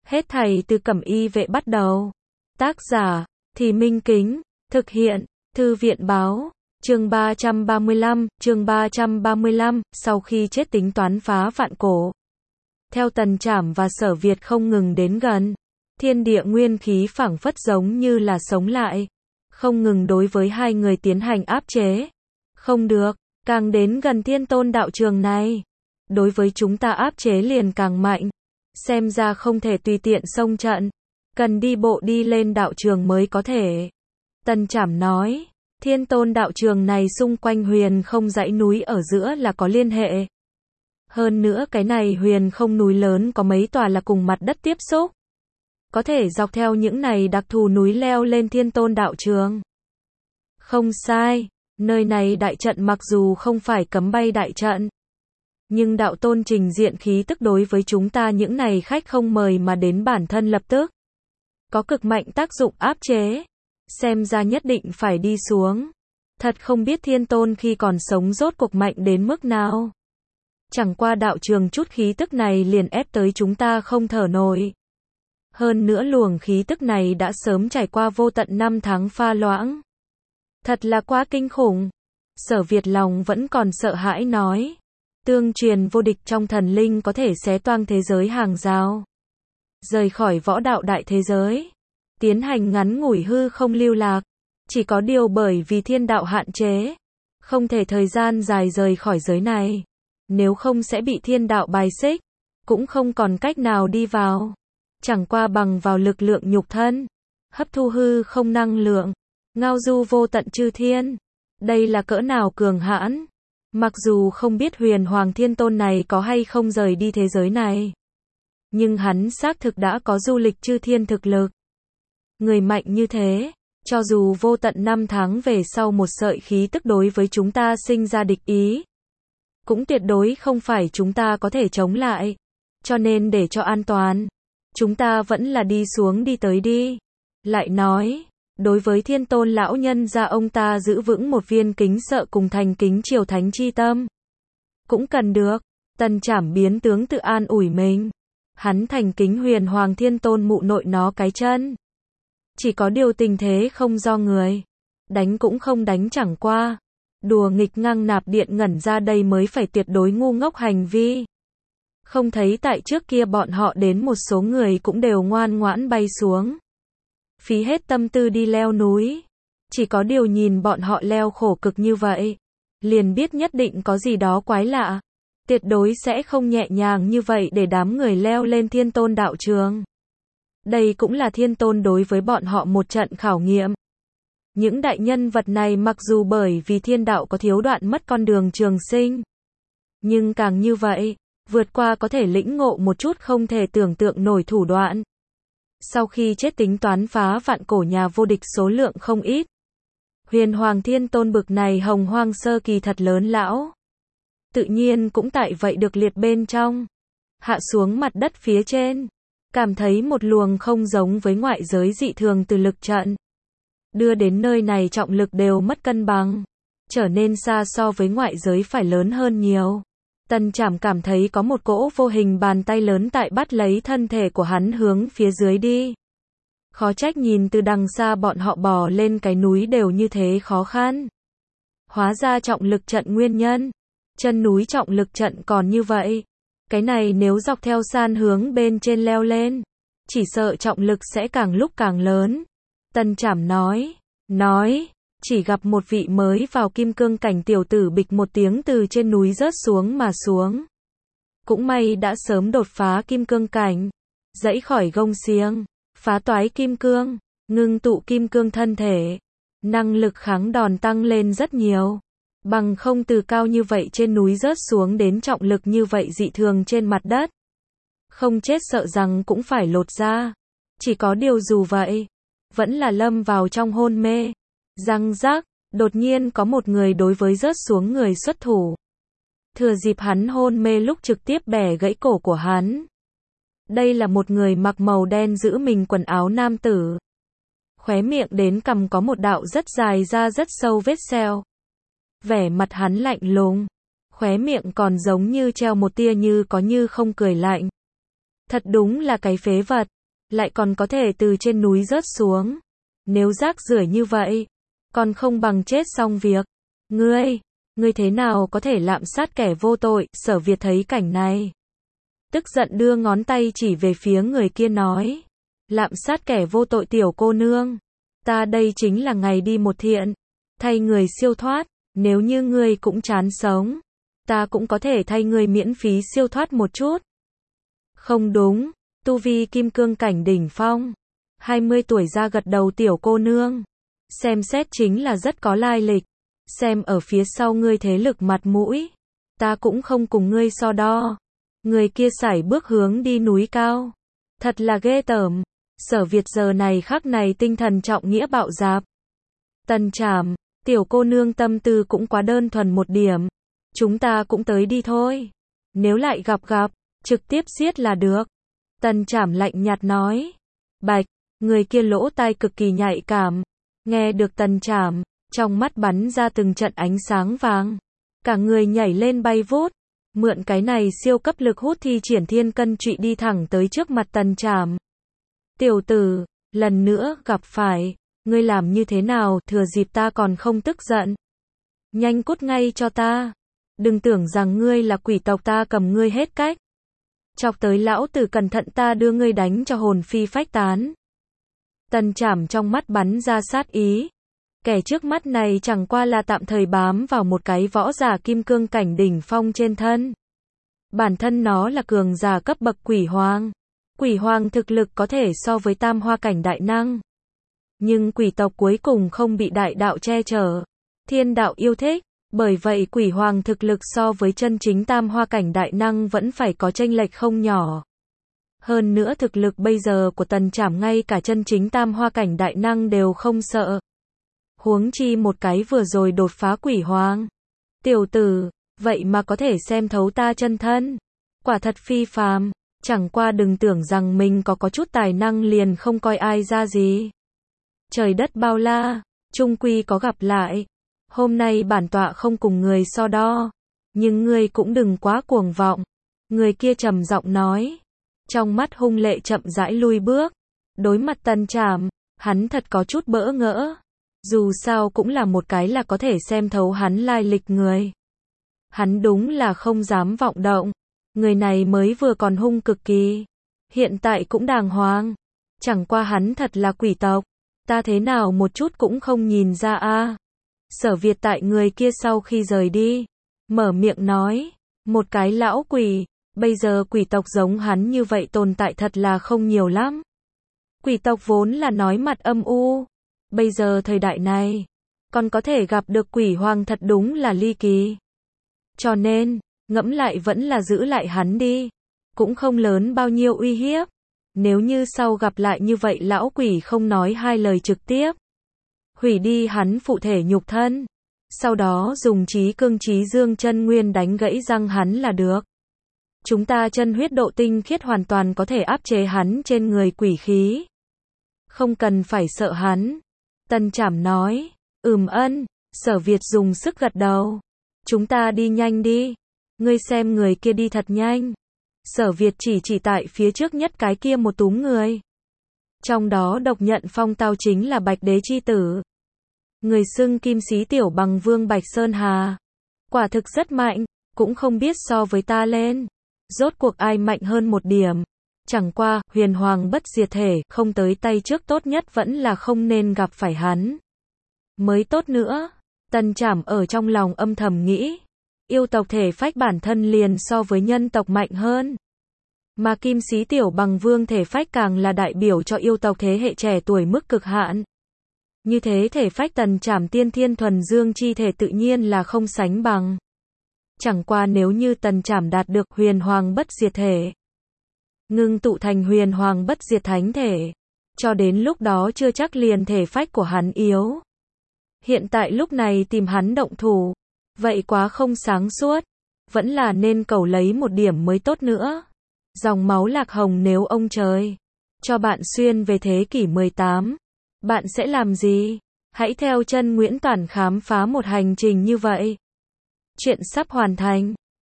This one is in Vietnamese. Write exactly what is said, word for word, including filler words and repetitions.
Hết thảy từ Cẩm Y Vệ bắt đầu. Tác giả, Thì Minh Kính, thực hiện, Thư viện báo, chương ba trăm ba mươi lăm, chương ba trăm ba mươi lăm, sau khi chết tính toán phá vạn cổ. Theo Tần Trảm và Sở Việt không ngừng đến gần, thiên địa nguyên khí phảng phất giống như là sống lại, không ngừng đối với hai người tiến hành áp chế. Không được, càng đến gần Thiên Tôn đạo trường này, đối với chúng ta áp chế liền càng mạnh. Xem ra không thể tùy tiện xông trận, cần đi bộ đi lên đạo trường mới có thể. Tần Trảm nói, Thiên Tôn đạo trường này xung quanh huyền không dãy núi ở giữa là có liên hệ. Hơn nữa cái này huyền không núi lớn có mấy tòa là cùng mặt đất tiếp xúc. Có thể dọc theo những này đặc thù núi leo lên Thiên Tôn đạo trường. Không sai, nơi này đại trận mặc dù không phải cấm bay đại trận, nhưng đạo tôn trình diện khí tức đối với chúng ta những này khách không mời mà đến bản thân lập tức có cực mạnh tác dụng áp chế. Xem ra nhất định phải đi xuống. Thật không biết Thiên Tôn khi còn sống rốt cuộc mạnh đến mức nào. Chẳng qua đạo trường chút khí tức này liền ép tới chúng ta không thở nổi. Hơn nữa luồng khí tức này đã sớm trải qua vô tận năm tháng pha loãng. Thật là quá kinh khủng. Sở Việt lòng vẫn còn sợ hãi nói. Tương truyền vô địch trong thần linh có thể xé toang thế giới hàng rào, rời khỏi võ đạo đại thế giới, tiến hành ngắn ngủi hư không lưu lạc. Chỉ có điều bởi vì thiên đạo hạn chế, không thể thời gian dài rời khỏi giới này. Nếu không sẽ bị thiên đạo bài xích, cũng không còn cách nào đi vào. Chẳng qua bằng vào lực lượng nhục thân, hấp thu hư không năng lượng, ngao du vô tận chư thiên. Đây là cỡ nào cường hãn. Mặc dù không biết huyền hoàng thiên tôn này có hay không rời đi thế giới này, nhưng hắn xác thực đã có du lịch chư thiên thực lực. Người mạnh như thế, cho dù vô tận năm tháng về sau một sợi khí tức đối với chúng ta sinh ra địch ý, cũng tuyệt đối không phải chúng ta có thể chống lại. Cho nên để cho an toàn, chúng ta vẫn là đi xuống đi tới đi. Lại nói, đối với Thiên Tôn lão nhân gia ông ta giữ vững một viên kính sợ cùng thành kính triều thánh chi tâm, cũng cần được. Tần Trảm biến tướng tự an ủi mình. Hắn thành kính huyền hoàng Thiên Tôn mụ nội nó cái chân. Chỉ có điều tình thế không do người, đánh cũng không đánh, chẳng qua đùa nghịch ngang nạp điện ngẩn ra đây mới phải tuyệt đối ngu ngốc hành vi. Không thấy tại trước kia bọn họ đến một số người cũng đều ngoan ngoãn bay xuống, phí hết tâm tư đi leo núi. Chỉ có điều nhìn bọn họ leo khổ cực như vậy, liền biết nhất định có gì đó quái lạ. Tuyệt đối sẽ không nhẹ nhàng như vậy để đám người leo lên Thiên Tôn đạo trường. Đây cũng là Thiên Tôn đối với bọn họ một trận khảo nghiệm. Những đại nhân vật này mặc dù bởi vì thiên đạo có thiếu đoạn mất con đường trường sinh, nhưng càng như vậy, vượt qua có thể lĩnh ngộ một chút không thể tưởng tượng nổi thủ đoạn. Sau khi chết tính toán phá vạn cổ nhà vô địch số lượng không ít. Huyền Hoàng Thiên Tôn bực này hồng hoang sơ kỳ thật lớn lão, tự nhiên cũng tại vậy được liệt bên trong. Hạ xuống mặt đất phía trên, cảm thấy một luồng không giống với ngoại giới dị thường từ lực trận, đưa đến nơi này trọng lực đều mất cân bằng, trở nên xa so với ngoại giới phải lớn hơn nhiều. Tần Trảm cảm thấy có một cỗ vô hình bàn tay lớn tại bắt lấy thân thể của hắn hướng phía dưới đi. Khó trách nhìn từ đằng xa bọn họ bò lên cái núi đều như thế khó khăn. Hóa ra trọng lực trận nguyên nhân. Chân núi trọng lực trận còn như vậy. Cái này nếu dọc theo san hướng bên trên leo lên, chỉ sợ trọng lực sẽ càng lúc càng lớn. Tần Trảm nói, nói, chỉ gặp một vị mới vào kim cương cảnh tiểu tử bịch một tiếng từ trên núi rớt xuống mà xuống. Cũng may đã sớm đột phá kim cương cảnh, dãy khỏi gông xiềng, phá toái kim cương, ngưng tụ kim cương thân thể, năng lực kháng đòn tăng lên rất nhiều. Bằng không từ cao như vậy trên núi rớt xuống đến trọng lực như vậy dị thường trên mặt đất, không chết sợ rằng cũng phải lột ra. Chỉ có điều dù vậy, vẫn là lâm vào trong hôn mê. Răng rác, đột nhiên có một người đối với rớt xuống người xuất thủ. Thừa dịp hắn hôn mê lúc trực tiếp bẻ gãy cổ của hắn. Đây là một người mặc màu đen giữ mình quần áo nam tử. Khóe miệng đến cằm có một đạo rất dài ra rất sâu vết sẹo. Vẻ mặt hắn lạnh lùng, khóe miệng còn giống như treo một tia như có như không cười lạnh. Thật đúng là cái phế vật. lại còn có thể từ trên núi rớt xuống. Nếu rác rưởi như vậy, còn không bằng chết xong việc. Ngươi, ngươi thế nào có thể lạm sát kẻ vô tội? Sở Việt thấy cảnh này, tức giận đưa ngón tay chỉ về phía người kia nói. Lạm sát kẻ vô tội tiểu cô nương. Ta đây chính là ngày đi một thiện, thay người siêu thoát. Nếu như ngươi cũng chán sống, ta cũng có thể thay ngươi miễn phí siêu thoát một chút. Không đúng, tu vi kim cương cảnh đỉnh phong. hai mươi tuổi ra gật đầu tiểu cô nương. Xem xét chính là rất có lai lịch. Xem ở phía sau ngươi thế lực mặt mũi, ta cũng không cùng ngươi so đo. Người kia sải bước hướng đi núi cao. Thật là ghê tởm. Sở Việt giờ này khắc này tinh thần trọng nghĩa bạo dạp. Tần Trảm, tiểu cô nương tâm tư cũng quá đơn thuần một điểm. Chúng ta cũng tới đi thôi. Nếu lại gặp gặp, trực tiếp giết là được. Tần Trảm lạnh nhạt nói. Bạch, người kia lỗ tai cực kỳ nhạy cảm. Nghe được Tần Trảm, trong mắt bắn ra từng trận ánh sáng vàng. Cả người nhảy lên bay vút. Mượn cái này siêu cấp lực hút thi triển thiên cân trụy đi thẳng tới trước mặt Tần Trảm. Tiểu tử, lần nữa gặp phải, ngươi làm như thế nào, thừa dịp ta còn không tức giận. Nhanh cút ngay cho ta. Đừng tưởng rằng ngươi là quỷ tộc ta cầm ngươi hết cách. Chọc tới lão tử cẩn thận ta đưa ngươi đánh cho hồn phi phách tán. Tần Trảm trong mắt bắn ra sát ý. Kẻ trước mắt này chẳng qua là tạm thời bám vào một cái võ giả kim cương cảnh đỉnh phong trên thân. Bản thân nó là cường giả cấp bậc quỷ hoàng. Quỷ hoàng thực lực có thể so với tam hoa cảnh đại năng. Nhưng quỷ tộc cuối cùng không bị đại đạo che chở. Thiên đạo yêu thích. Bởi vậy quỷ hoàng thực lực so với chân chính tam hoa cảnh đại năng vẫn phải có chênh lệch không nhỏ. Hơn nữa thực lực bây giờ của Tần Trảm ngay cả chân chính tam hoa cảnh đại năng đều không sợ. Huống chi một cái vừa rồi đột phá quỷ hoàng. Tiểu tử, vậy mà có thể xem thấu ta chân thân. Quả thật phi phàm. Chẳng qua đừng tưởng rằng mình có có chút tài năng liền không coi ai ra gì. Trời đất bao la, chung quy có gặp lại. Hôm nay bản tọa không cùng người so đo. Nhưng ngươi cũng đừng quá cuồng vọng. Người kia trầm giọng nói. Trong mắt hung lệ chậm rãi lui bước. Đối mặt Tần Trảm, hắn thật có chút bỡ ngỡ. Dù sao cũng là một cái là có thể xem thấu hắn lai lịch người. Hắn đúng là không dám vọng động. Người này mới vừa còn hung cực kỳ. Hiện tại cũng đàng hoàng. Chẳng qua hắn thật là quỷ tộc. Ta thế nào một chút cũng không nhìn ra a. Sở Việt tại người kia sau khi rời đi. Mở miệng nói. Một cái lão quỷ. Bây giờ quỷ tộc giống hắn như vậy tồn tại thật là không nhiều lắm. Quỷ tộc vốn là nói mặt âm u. Bây giờ thời đại này. Còn có thể gặp được quỷ hoàng thật đúng là ly kỳ. Cho nên, ngẫm lại vẫn là giữ lại hắn đi. Cũng không lớn bao nhiêu uy hiếp. Nếu như sau gặp lại như vậy lão quỷ không nói hai lời trực tiếp. Hủy đi hắn phụ thể nhục thân. Sau đó dùng trí cương trí dương chân nguyên đánh gãy răng hắn là được. Chúng ta chân huyết độ tinh khiết hoàn toàn có thể áp chế hắn trên người quỷ khí. Không cần phải sợ hắn. Tần Trảm nói. Ừm ân. Sở Việt dùng sức gật đầu. Chúng ta đi nhanh đi. Ngươi xem người kia đi thật nhanh. Sở Việt chỉ chỉ tại phía trước nhất cái kia một túm người. Trong đó độc nhận phong tao chính là Bạch Đế chi tử. Người xưng kim xí tiểu bằng vương Bạch Sơn Hà. Quả thực rất mạnh, cũng không biết so với ta lên. Rốt cuộc ai mạnh hơn một điểm. Chẳng qua, huyền hoàng bất diệt thể, không tới tay trước tốt nhất vẫn là không nên gặp phải hắn. Mới tốt nữa. Tần Trảm ở trong lòng âm thầm nghĩ. Yêu tộc thể phách bản thân liền so với nhân tộc mạnh hơn. Mà kim xí tiểu bằng vương thể phách càng là đại biểu cho yêu tộc thế hệ trẻ tuổi mức cực hạn. Như thế thể phách Tần Trảm tiên thiên thuần dương chi thể tự nhiên là không sánh bằng. Chẳng qua nếu như Tần Trảm đạt được huyền hoàng bất diệt thể, ngưng tụ thành huyền hoàng bất diệt thánh thể, cho đến lúc đó chưa chắc liền thể phách của hắn yếu. Hiện tại lúc này tìm hắn động thủ, vậy quá không sáng suốt, vẫn là nên cầu lấy một điểm mới tốt nữa. Dòng máu lạc hồng nếu ông trời cho bạn xuyên về thế kỷ mười tám, bạn sẽ làm gì? Hãy theo chân Nguyễn Toản khám phá một hành trình như vậy. Chuyện sắp hoàn thành.